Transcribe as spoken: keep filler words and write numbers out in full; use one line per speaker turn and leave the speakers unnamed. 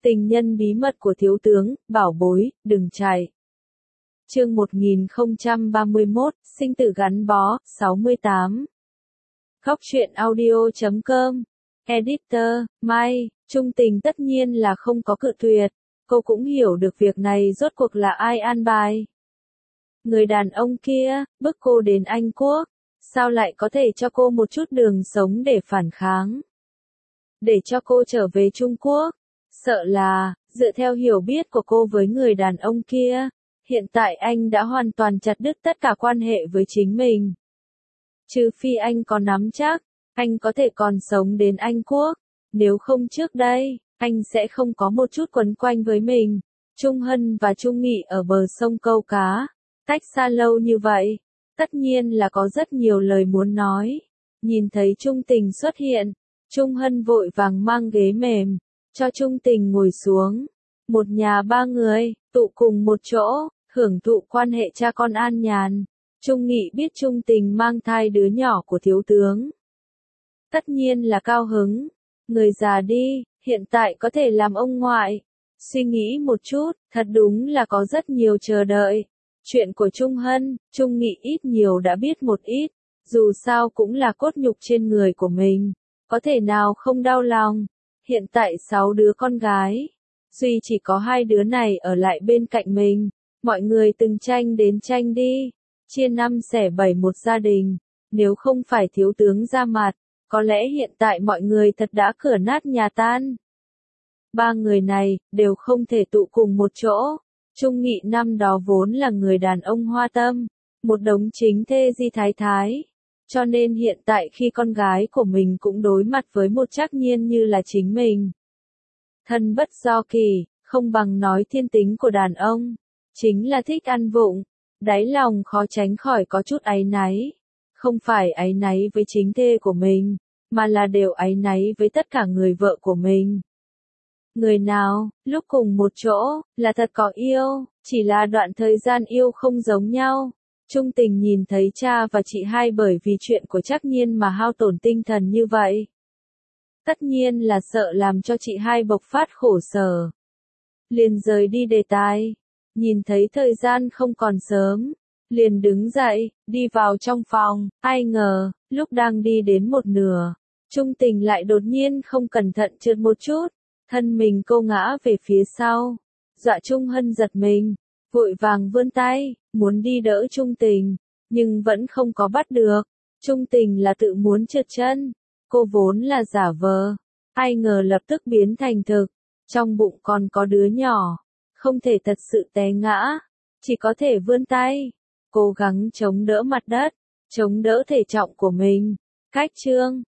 Tình nhân bí mật của thiếu tướng, bảo bối, đừng chạy. Chương một nghìn không trăm ba mươi mốt, sinh tử gắn bó, sáu mươi tám. Góc truyện audio chấm com. Editor, Mai, Trung Tình tất nhiên là không có cự tuyệt. Cô cũng hiểu được việc này rốt cuộc là ai an bài. Người đàn ông kia, bức cô đến Anh Quốc. Sao lại có thể cho cô một chút đường sống để phản kháng? Để cho cô trở về Trung Quốc. Sợ là, dựa theo hiểu biết của cô với người đàn ông kia, hiện tại anh đã hoàn toàn chặt đứt tất cả quan hệ với chính mình. Trừ phi anh có nắm chắc, anh có thể còn sống đến Anh Quốc. Nếu không trước đây, anh sẽ không có một chút quấn quanh với mình. Trung Hân và Trung Nghị ở bờ sông câu cá, cách xa lâu như vậy, tất nhiên là có rất nhiều lời muốn nói. Nhìn thấy Trung Tình xuất hiện, Trung Hân vội vàng mang ghế mềm, cho Trung Tình ngồi xuống. Một nhà ba người, tụ cùng một chỗ, hưởng thụ quan hệ cha con an nhàn. Trung Nghị biết Trung Tình mang thai đứa nhỏ của thiếu tướng. Tất nhiên là cao hứng. Người già đi, hiện tại có thể làm ông ngoại. Suy nghĩ một chút, thật đúng là có rất nhiều chờ đợi. Chuyện của Trung Hân, Trung Nghị ít nhiều đã biết một ít. Dù sao cũng là cốt nhục trên người của mình. Có thể nào không đau lòng. Hiện tại sáu đứa con gái. Duy chỉ có hai đứa này ở lại bên cạnh mình. Mọi người từng tranh đến tranh đi. Chia năm xẻ bảy một gia đình. Nếu không phải thiếu tướng ra mặt, có lẽ hiện tại mọi người thật đã cửa nát nhà tan. Ba người này, đều không thể tụ cùng một chỗ. Trung Nghị năm đó vốn là người đàn ông hoa tâm. Một đống chính thê di thái thái. Cho nên hiện tại khi con gái của mình cũng đối mặt với một trắc nhiên như là chính mình. Thân bất do kỳ, không bằng nói thiên tính của đàn ông. Chính là thích ăn vụng. Đáy lòng khó tránh khỏi có chút áy náy. Không phải áy náy với chính thê của mình, mà là đều áy náy với tất cả người vợ của mình. Người nào, lúc cùng một chỗ, là thật có yêu, chỉ là đoạn thời gian yêu không giống nhau. Trung Tình nhìn thấy cha và chị hai bởi vì chuyện của trắc nhiên mà hao tổn tinh thần như vậy. Tất nhiên là sợ làm cho chị hai bộc phát khổ sở. Liền rời đi đề tài. Nhìn thấy thời gian không còn sớm. Liền đứng dậy, đi vào trong phòng. Ai ngờ, lúc đang đi đến một nửa, Trung Tình lại đột nhiên không cẩn thận trượt một chút. Thân mình cô ngã về phía sau. Dọa Trung Hân giật mình. Vội vàng vươn tay, muốn đi đỡ Trung Tình, nhưng vẫn không có bắt được. Trung Tình là tự muốn trượt chân. Cô vốn là giả vờ. Ai ngờ lập tức biến thành thực. Trong bụng còn có đứa nhỏ. Không thể thật sự té ngã. Chỉ có thể vươn tay. Cố gắng chống đỡ mặt đất. Chống đỡ thể trọng của mình. Cách chương.